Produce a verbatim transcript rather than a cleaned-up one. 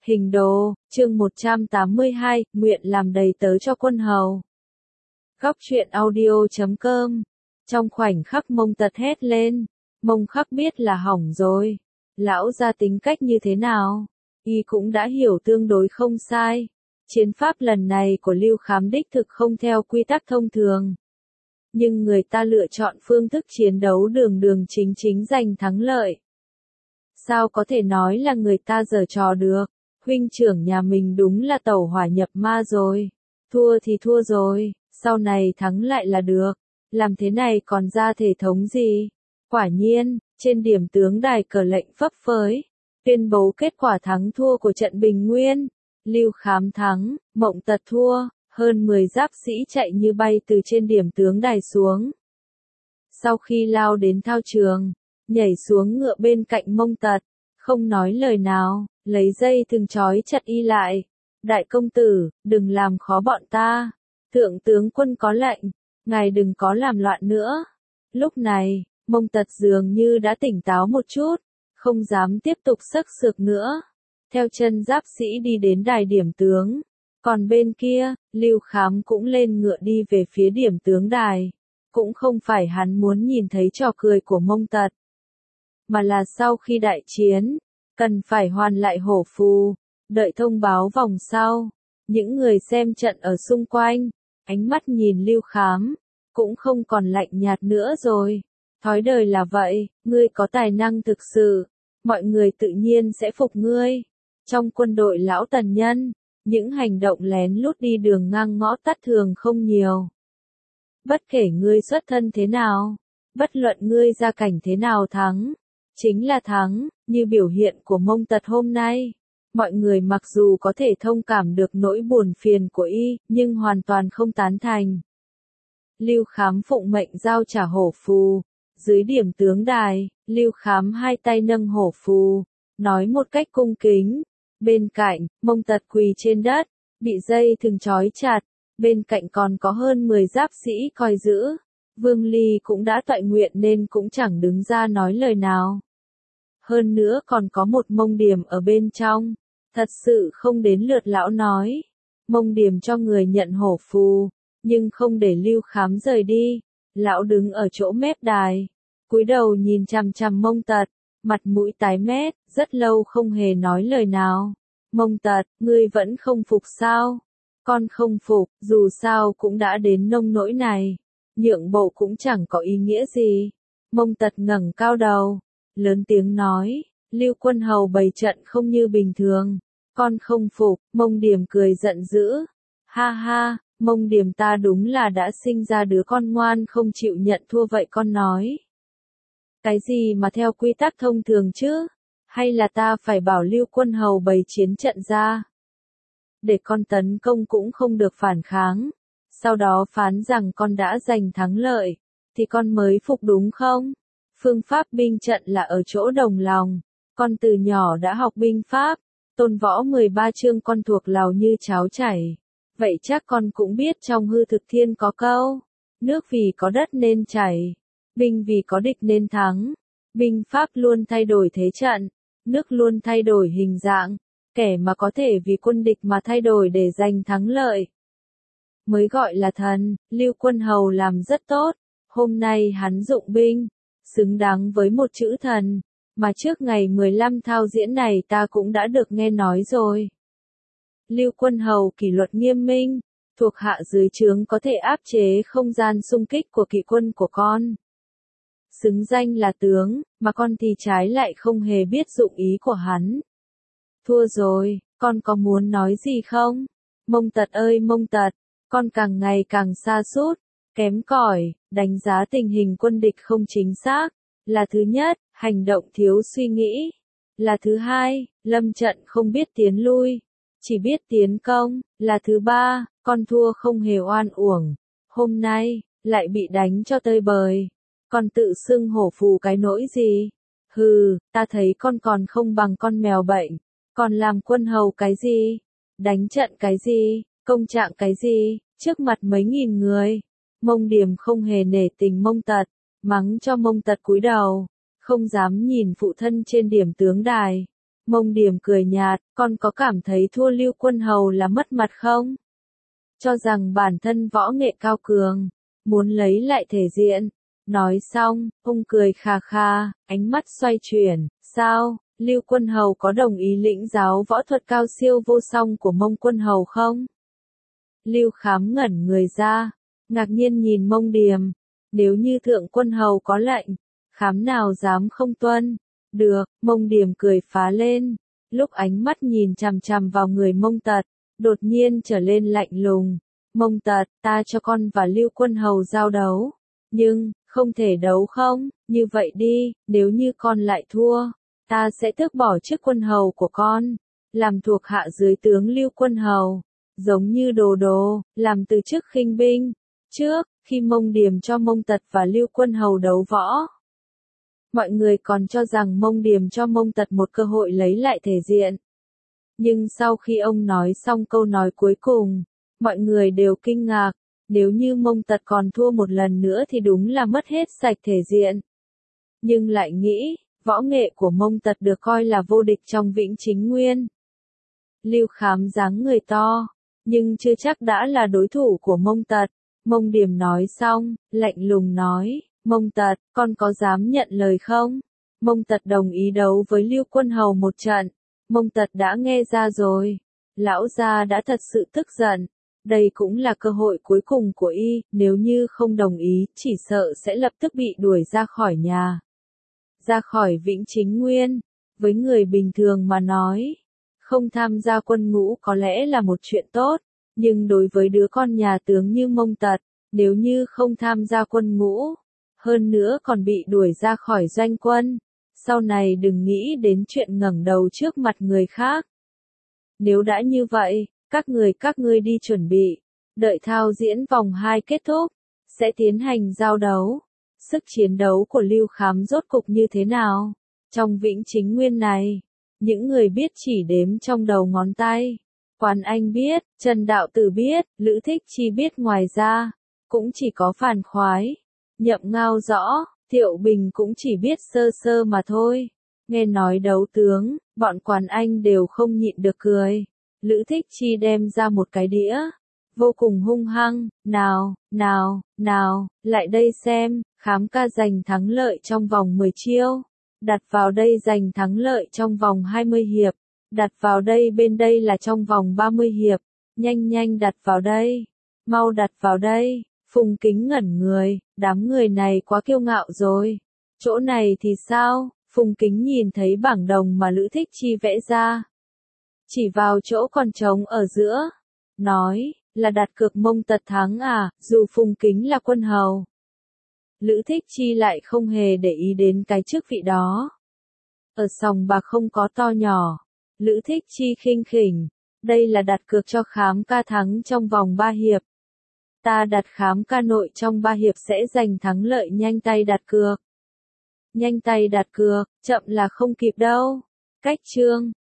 Hình đồ, chương một trăm tám mươi hai, nguyện làm đầy tớ cho quân hầu. Góc truyện audio chấm com. Trong khoảnh khắc Mông Tật hét lên, Mông Khắc biết là hỏng rồi. Lão gia tính cách như thế nào? Y cũng đã hiểu tương đối không sai. Chiến pháp lần này của Lưu Khám đích thực không theo quy tắc thông thường. Nhưng người ta lựa chọn phương thức chiến đấu đường đường chính chính giành thắng lợi. Sao có thể nói là người ta giở trò được? Huynh trưởng nhà mình đúng là tẩu hỏa nhập ma rồi. Thua thì thua rồi, sau này thắng lại là được. Làm thế này còn ra thể thống gì? Quả nhiên, trên điểm tướng đài cờ lệnh phấp phới, tuyên bố kết quả thắng thua của trận Bình Nguyên. Lưu Khám thắng, Mộng Tật thua, hơn mười giáp sĩ chạy như bay từ trên điểm tướng đài xuống. Sau khi lao đến thao trường, nhảy xuống ngựa bên cạnh Mông Tật, không nói lời nào, lấy dây thừng trói chặt y lại. Đại công tử, đừng làm khó bọn ta. Thượng tướng quân có lệnh, ngài đừng có làm loạn nữa. Lúc này, Mông Tật dường như đã tỉnh táo một chút, không dám tiếp tục sức sược nữa. Theo chân giáp sĩ đi đến đài điểm tướng. Còn bên kia, Lưu Khám cũng lên ngựa đi về phía điểm tướng đài. Cũng không phải hắn muốn nhìn thấy trò cười của Mông Tật, mà là sau khi đại chiến, cần phải hoàn lại hổ phù, đợi thông báo vòng sau. Những người xem trận ở xung quanh, ánh mắt nhìn Lưu Khám, cũng không còn lạnh nhạt nữa rồi. Thói đời là vậy, ngươi có tài năng thực sự, mọi người tự nhiên sẽ phục ngươi. Trong quân đội lão tần nhân, những hành động lén lút đi đường ngang ngõ tắt thường không nhiều. Bất kể ngươi xuất thân thế nào, bất luận ngươi gia cảnh thế nào thắng, chính là thắng, như biểu hiện của Mông Tật hôm nay. Mọi người mặc dù có thể thông cảm được nỗi buồn phiền của y, nhưng hoàn toàn không tán thành. Lưu Khám phụng mệnh giao trả hổ phù. Dưới điểm tướng đài, Lưu Khám hai tay nâng hổ phù, nói một cách cung kính. Bên cạnh, Mông Tật quỳ trên đất, bị dây thừng trói chặt. Bên cạnh còn có hơn mười giáp sĩ coi giữ. Vương Ly cũng đã toại nguyện nên cũng chẳng đứng ra nói lời nào. Hơn nữa còn có một Mông Điềm ở bên trong. Thật sự không đến lượt lão nói. Mông Điềm cho người nhận hổ phù, nhưng không để Lưu Khám rời đi. Lão đứng ở chỗ mép đài, cúi đầu nhìn chằm chằm Mông Tật, mặt mũi tái mét, rất lâu không hề nói lời nào. Mông Tật, ngươi vẫn không phục sao? Con không phục, dù sao cũng đã đến nông nỗi này. Nhượng bộ cũng chẳng có ý nghĩa gì. Mông Tật ngẩng cao đầu, lớn tiếng nói, Lưu quân hầu bày trận không như bình thường. Con không phục, Mông Điềm cười giận dữ. Ha ha, Mông Điềm ta đúng là đã sinh ra đứa con ngoan không chịu nhận thua vậy con nói. Cái gì mà theo quy tắc thông thường chứ? Hay là ta phải bảo Lưu quân hầu bày chiến trận ra? Để con tấn công cũng không được phản kháng. Sau đó phán rằng con đã giành thắng lợi, thì con mới phục đúng không? Phương pháp binh trận là ở chỗ đồng lòng. Con từ nhỏ đã học binh pháp, tôn võ mười ba chương con thuộc lào như cháo chảy. Vậy chắc con cũng biết trong hư thực thiên có câu, nước vì có đất nên chảy, binh vì có địch nên thắng. Binh pháp luôn thay đổi thế trận, nước luôn thay đổi hình dạng, kẻ mà có thể vì quân địch mà thay đổi để giành thắng lợi mới gọi là thần. Lưu quân hầu làm rất tốt, hôm nay hắn dụng binh, xứng đáng với một chữ thần, mà trước ngày mười lăm thao diễn này ta cũng đã được nghe nói rồi. Lưu quân hầu kỷ luật nghiêm minh, thuộc hạ dưới trướng có thể áp chế không gian xung kích của kỵ quân của con. Xứng danh là tướng, mà con thì trái lại không hề biết dụng ý của hắn. Thua rồi, con có muốn nói gì không? Mông Tật ơi Mông Tật, con càng ngày càng sa sút, kém cỏi, đánh giá tình hình quân địch không chính xác. Là thứ nhất, hành động thiếu suy nghĩ. Là thứ hai, lâm trận không biết tiến lui, chỉ biết tiến công. Là thứ ba, con thua không hề oan uổng. Hôm nay, lại bị đánh cho tơi bời. Con tự xưng hổ phù cái nỗi gì? Hừ, ta thấy con còn không bằng con mèo bệnh. Còn làm quân hầu cái gì? Đánh trận cái gì? Công trạng cái gì? Trước mặt mấy nghìn người. Mông Điềm không hề nể tình Mông Tật, mắng cho Mông Tật cúi đầu, không dám nhìn phụ thân trên điểm tướng đài. Mông Điểm cười nhạt, con có cảm thấy thua Lưu Quân Hầu là mất mặt không? Cho rằng bản thân võ nghệ cao cường, muốn lấy lại thể diện. Nói xong, ông cười khà khà, ánh mắt xoay chuyển, sao, Lưu Quân Hầu có đồng ý lĩnh giáo võ thuật cao siêu vô song của Mông Quân Hầu không? Lưu Khám ngẩn người ra, ngạc nhiên nhìn Mông Điểm, nếu như Thượng Quân Hầu có lệnh, Khám nào dám không tuân, được, Mông Điểm cười phá lên, lúc ánh mắt nhìn chằm chằm vào người Mông Tật, đột nhiên trở lên lạnh lùng, Mông Tật, ta cho con và Lưu Quân Hầu giao đấu, nhưng, không thể đấu không, như vậy đi, nếu như con lại thua, ta sẽ tước bỏ chức quân hầu của con, làm thuộc hạ dưới tướng Lưu Quân Hầu, giống như Đồ Đồ, làm từ chức khinh binh. Trước, khi Mông Điểm cho Mông Tật và Lưu Quân Hầu đấu võ, mọi người còn cho rằng Mông Điểm cho Mông Tật một cơ hội lấy lại thể diện. Nhưng sau khi ông nói xong câu nói cuối cùng, mọi người đều kinh ngạc, nếu như Mông Tật còn thua một lần nữa thì đúng là mất hết sạch thể diện. Nhưng lại nghĩ, võ nghệ của Mông Tật được coi là vô địch trong Vĩnh Chính Nguyên. Lưu Khám dáng người to, nhưng chưa chắc đã là đối thủ của Mông Tật. Mông Điểm nói xong, lạnh lùng nói, Mông Tật, con có dám nhận lời không? Mông Tật đồng ý đấu với Lưu Quân Hầu một trận. Mông Tật đã nghe ra rồi. Lão gia đã thật sự tức giận. Đây cũng là cơ hội cuối cùng của y, nếu như không đồng ý, chỉ sợ sẽ lập tức bị đuổi ra khỏi nhà. Ra khỏi Vĩnh Chính Nguyên, với người bình thường mà nói, không tham gia quân ngũ có lẽ là một chuyện tốt, nhưng đối với đứa con nhà tướng như Mông Tật, nếu như không tham gia quân ngũ, hơn nữa còn bị đuổi ra khỏi doanh quân, sau này đừng nghĩ đến chuyện ngẩng đầu trước mặt người khác. Nếu đã như vậy, các người các ngươi đi chuẩn bị, đợi thao diễn vòng hai kết thúc, sẽ tiến hành giao đấu. Sức chiến đấu của Lưu Khám rốt cục như thế nào? Trong Vĩnh Chính Nguyên này, những người biết chỉ đếm trong đầu ngón tay. Quán Anh biết, Trần Đạo Tử biết, Lữ Thích Chi biết, ngoài ra, cũng chỉ có Phàn Khoái, Nhậm Ngao rõ, Thiệu Bình cũng chỉ biết sơ sơ mà thôi. Nghe nói đấu tướng, bọn Quán Anh đều không nhịn được cười. Lữ Thích Chi đem ra một cái đĩa, vô cùng hung hăng, nào, nào, nào, lại đây xem, Khám ca giành thắng lợi trong vòng mười chiêu, đặt vào đây giành thắng lợi trong vòng hai mươi hiệp, đặt vào đây bên đây là trong vòng ba mươi hiệp, nhanh nhanh đặt vào đây, mau đặt vào đây, Phùng Kính ngẩn người, đám người này quá kiêu ngạo rồi, chỗ này thì sao, Phùng Kính nhìn thấy bảng đồng mà Lữ Thích Chi vẽ ra, chỉ vào chỗ còn trống ở giữa, nói, là đặt cược Mông Tật thắng à, dù Phùng Kính là quân hầu. Lữ Thích Chi lại không hề để ý đến cái chức vị đó. Ở sòng bạc không có to nhỏ. Lữ Thích Chi khinh khỉnh, đây là đặt cược cho Khám ca thắng trong vòng ba hiệp. Ta đặt Khám ca nội trong ba hiệp sẽ giành thắng lợi, nhanh tay đặt cược. Nhanh tay đặt cược, chậm là không kịp đâu. Cách chương